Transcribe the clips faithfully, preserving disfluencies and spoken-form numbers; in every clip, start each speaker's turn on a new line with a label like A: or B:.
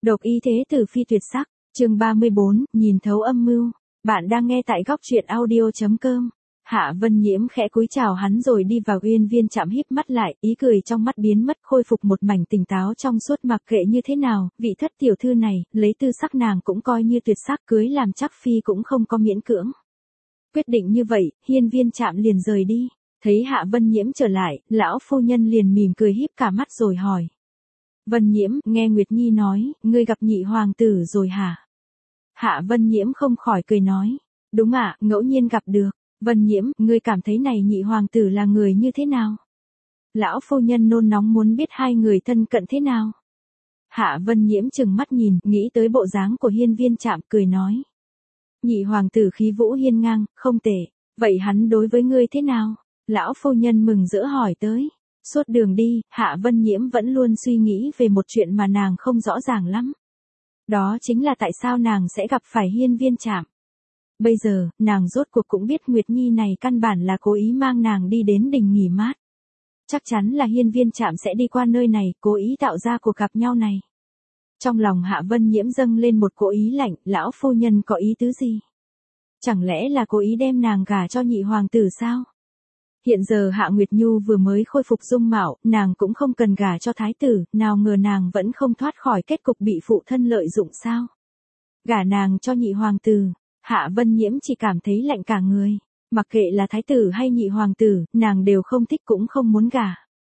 A: Độc ý thế tử phi tuyệt sắc, chương ba mươi bốn, nhìn thấu âm mưu. Bạn đang nghe tại góc truyện audio chấm com. Hạ Vân Nhiễm khẽ cúi chào hắn rồi đi vào Uyên Viên Trạm, híp mắt lại, ý cười trong mắt biến mất, khôi phục một mảnh tỉnh táo trong suốt. Mặc kệ như thế nào, vị thất tiểu thư này, lấy tư sắc nàng cũng coi như tuyệt sắc, cưới làm chắc phi cũng không có miễn cưỡng. Quyết định như vậy, Hiên Viên Trạm liền rời đi. Thấy Hạ Vân Nhiễm trở lại, lão phu nhân liền mỉm cười híp cả mắt rồi hỏi. Vân Nhiễm, nghe Nguyệt Nhi nói, ngươi gặp nhị hoàng tử rồi hả? Hạ Vân Nhiễm không khỏi cười nói. Đúng ạ, ngẫu nhiên gặp được. Vân Nhiễm, ngươi cảm thấy này nhị hoàng tử là người như thế nào? Lão phu nhân nôn nóng muốn biết hai người thân cận thế nào. Hạ Vân Nhiễm chừng mắt nhìn, nghĩ tới bộ dáng của Hiên Viên Trạm, cười nói. Nhị hoàng tử khí vũ hiên ngang, không tệ. Vậy hắn đối với ngươi thế nào? Lão phu nhân mừng rỡ hỏi tới. Suốt đường đi, Hạ Vân Nhiễm vẫn luôn suy nghĩ về một chuyện mà nàng không rõ ràng lắm. Đó chính là tại sao nàng sẽ gặp phải Hiên Viên Trạm. Bây giờ, nàng rốt cuộc cũng biết Nguyệt Nhi này căn bản là cố ý mang nàng đi đến đình nghỉ mát. Chắc chắn là Hiên Viên Trạm sẽ đi qua nơi này, cố ý tạo ra cuộc gặp nhau này. Trong lòng Hạ Vân Nhiễm dâng lên một cỗ ý lạnh, lão phu nhân có ý tứ gì? Chẳng lẽ là cố ý đem nàng gả cho nhị hoàng tử sao? Hiện giờ Hạ Nguyệt Nhu vừa mới khôi phục dung mạo, nàng cũng không cần gả cho thái tử, nào ngờ nàng vẫn không thoát khỏi kết cục bị phụ thân lợi dụng sao? Gả nàng cho nhị hoàng tử, Hạ Vân Nhiễm chỉ cảm thấy lạnh cả người, mặc kệ là thái tử hay nhị hoàng tử, nàng đều không thích cũng không muốn gả.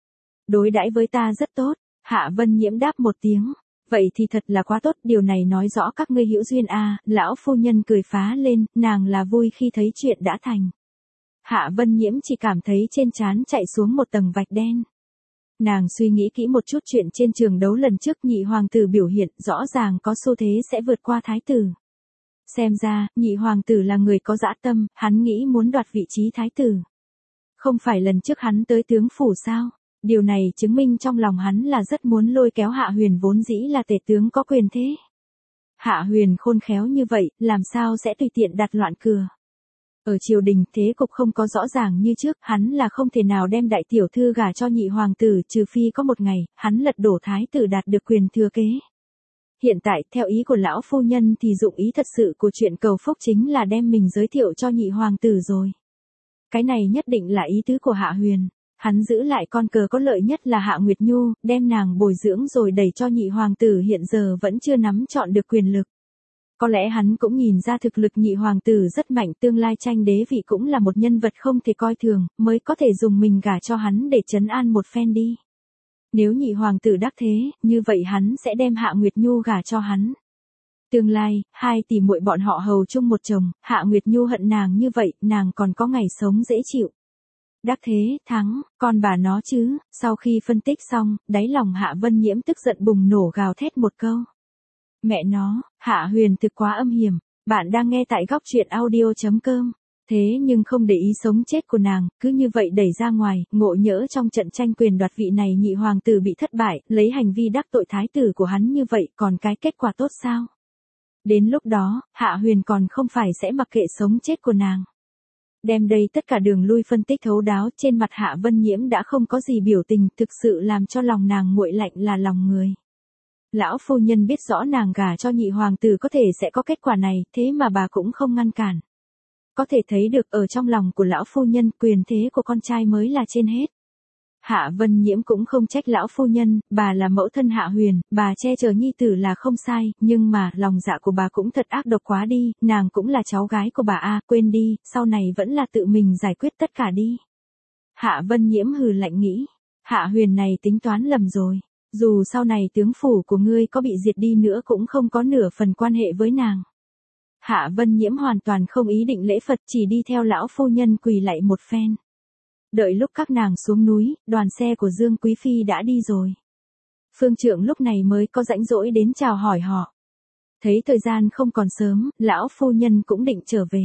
A: Đối đãi với ta rất tốt, Hạ Vân Nhiễm đáp một tiếng, vậy thì thật là quá tốt, điều này nói rõ các ngươi hữu duyên a. À, lão phu nhân cười phá lên, nàng là vui khi thấy chuyện đã thành. Hạ Vân Nhiễm chỉ cảm thấy trên trán chạy xuống một tầng vạch đen. Nàng suy nghĩ kỹ một chút chuyện trên trường đấu lần trước, nhị hoàng tử biểu hiện rõ ràng có xu thế sẽ vượt qua thái tử. Xem ra, nhị hoàng tử là người có dã tâm, hắn nghĩ muốn đoạt vị trí thái tử. Không phải lần trước hắn tới tướng phủ sao? Điều này chứng minh trong lòng hắn là rất muốn lôi kéo Hạ Huyền, vốn dĩ là tể tướng có quyền thế. Hạ Huyền khôn khéo như vậy, làm sao sẽ tùy tiện đặt loạn cờ? Ở triều đình, thế cục không có rõ ràng như trước, hắn là không thể nào đem đại tiểu thư gả cho nhị hoàng tử, trừ phi có một ngày, hắn lật đổ thái tử đạt được quyền thừa kế. Hiện tại, theo ý của lão phu nhân thì dụng ý thật sự của chuyện cầu phúc chính là đem mình giới thiệu cho nhị hoàng tử rồi. Cái này nhất định là ý tứ của Hạ Huyền. Hắn giữ lại con cờ có lợi nhất là Hạ Nguyệt Nhu, đem nàng bồi dưỡng rồi đẩy cho nhị hoàng tử hiện giờ vẫn chưa nắm trọn được quyền lực. Có lẽ hắn cũng nhìn ra thực lực nhị hoàng tử rất mạnh, tương lai tranh đế vị cũng là một nhân vật không thể coi thường, mới có thể dùng mình gả cho hắn để trấn an một phen đi. Nếu nhị hoàng tử đắc thế, như vậy hắn sẽ đem Hạ Nguyệt Nhu gả cho hắn. Tương lai, hai tỷ muội bọn họ hầu chung một chồng, Hạ Nguyệt Nhu hận nàng như vậy, nàng còn có ngày sống dễ chịu. Đắc thế, thắng, con bà nó chứ. Sau khi phân tích xong, đáy lòng Hạ Vân Nhiễm tức giận bùng nổ gào thét một câu. Mẹ nó, Hạ Huyền thực quá âm hiểm. Bạn đang nghe tại góc truyện audio chấm com. Thế nhưng không để ý sống chết của nàng, cứ như vậy đẩy ra ngoài, ngộ nhỡ trong trận tranh quyền đoạt vị này nhị hoàng tử bị thất bại, lấy hành vi đắc tội thái tử của hắn như vậy, còn cái kết quả tốt sao? Đến lúc đó, Hạ Huyền còn không phải sẽ mặc kệ sống chết của nàng. Đem đây tất cả đường lui phân tích thấu đáo, trên mặt Hạ Vân Nhiễm đã không có gì biểu tình, thực sự làm cho lòng nàng nguội lạnh là lòng người. Lão phu nhân biết rõ nàng gả cho nhị hoàng tử có thể sẽ có kết quả này, thế mà bà cũng không ngăn cản. Có thể thấy được ở trong lòng của lão phu nhân, quyền thế của con trai mới là trên hết. Hạ Vân Nhiễm cũng không trách lão phu nhân, bà là mẫu thân Hạ Huyền, bà che chở nhi tử là không sai, nhưng mà lòng dạ của bà cũng thật ác độc quá đi, nàng cũng là cháu gái của bà a, quên đi, sau này vẫn là tự mình giải quyết tất cả đi. Hạ Vân Nhiễm hừ lạnh nghĩ, Hạ Huyền này tính toán lầm rồi, dù sau này tướng phủ của ngươi có bị diệt đi nữa cũng không có nửa phần quan hệ với nàng. Hạ Vân Nhiễm hoàn toàn không ý định lễ Phật, chỉ đi theo lão phu nhân quỳ lạy một phen. Đợi lúc các nàng xuống núi, đoàn xe của Dương Quý Phi đã đi rồi. Phương Trượng lúc này mới có rãnh rỗi đến chào hỏi họ. Thấy thời gian không còn sớm, lão phu nhân cũng định trở về.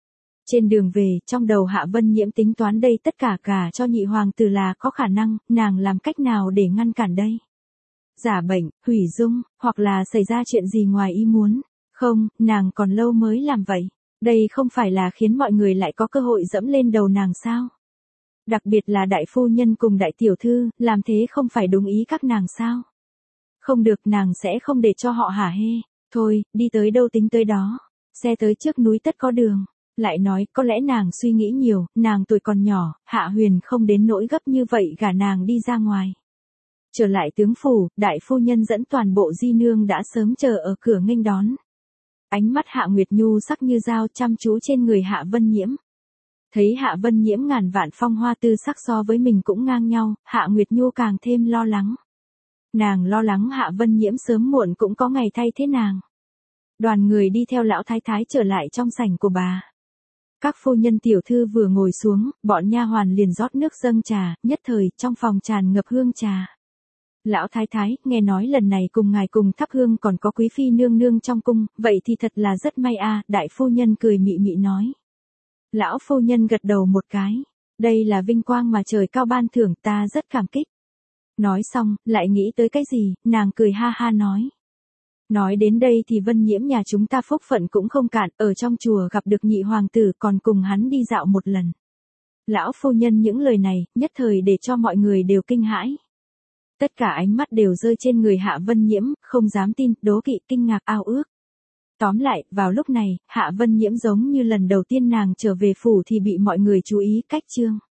A: Trên đường về, trong đầu Hạ Vân Nhiễm tính toán đây tất cả cả cho nhị hoàng tử là có khả năng, nàng làm cách nào để ngăn cản đây? Giả bệnh, hủy dung, hoặc là xảy ra chuyện gì ngoài ý muốn? Không, nàng còn lâu mới làm vậy. Đây không phải là khiến mọi người lại có cơ hội dẫm lên đầu nàng sao? Đặc biệt là đại phu nhân cùng đại tiểu thư, làm thế không phải đúng ý các nàng sao? Không được, nàng sẽ không để cho họ hả hê. Thôi, đi tới đâu tính tới đó. Xe tới trước núi tất có đường. Lại nói, có lẽ nàng suy nghĩ nhiều, nàng tuổi còn nhỏ, Hạ Huyền không đến nỗi gấp như vậy gả nàng đi ra ngoài. Trở lại tướng phủ, đại phu nhân dẫn toàn bộ di nương đã sớm chờ ở cửa nghênh đón. Ánh mắt Hạ Nguyệt Nhu sắc như dao chăm chú trên người Hạ Vân Nhiễm. Thấy Hạ Vân Nhiễm ngàn vạn phong hoa tư sắc so với mình cũng ngang nhau, Hạ Nguyệt Nhu càng thêm lo lắng. Nàng lo lắng Hạ Vân Nhiễm sớm muộn cũng có ngày thay thế nàng. Đoàn người đi theo lão thái thái trở lại trong sảnh của bà. Các phu nhân tiểu thư vừa ngồi xuống, bọn nha hoàn liền rót nước dâng trà, nhất thời trong phòng tràn ngập hương trà. Lão thái thái, nghe nói lần này cùng ngài cùng thắp hương còn có quý phi nương nương trong cung, vậy thì thật là rất may a, đại phu nhân cười mị mị nói. Lão phu nhân gật đầu một cái, đây là vinh quang mà trời cao ban thưởng, ta rất cảm kích. Nói xong, lại nghĩ tới cái gì, nàng cười ha ha nói. Nói đến đây thì Vân Nhiễm nhà chúng ta phúc phận cũng không cạn, ở trong chùa gặp được nhị hoàng tử còn cùng hắn đi dạo một lần. Lão phu nhân những lời này, nhất thời để cho mọi người đều kinh hãi. Tất cả ánh mắt đều rơi trên người Hạ Vân Nhiễm, không dám tin, đố kỵ, kinh ngạc, ao ước. Tóm lại, vào lúc này, Hạ Vân Nhiễm giống như lần đầu tiên nàng trở về phủ thì bị mọi người chú ý cách chương.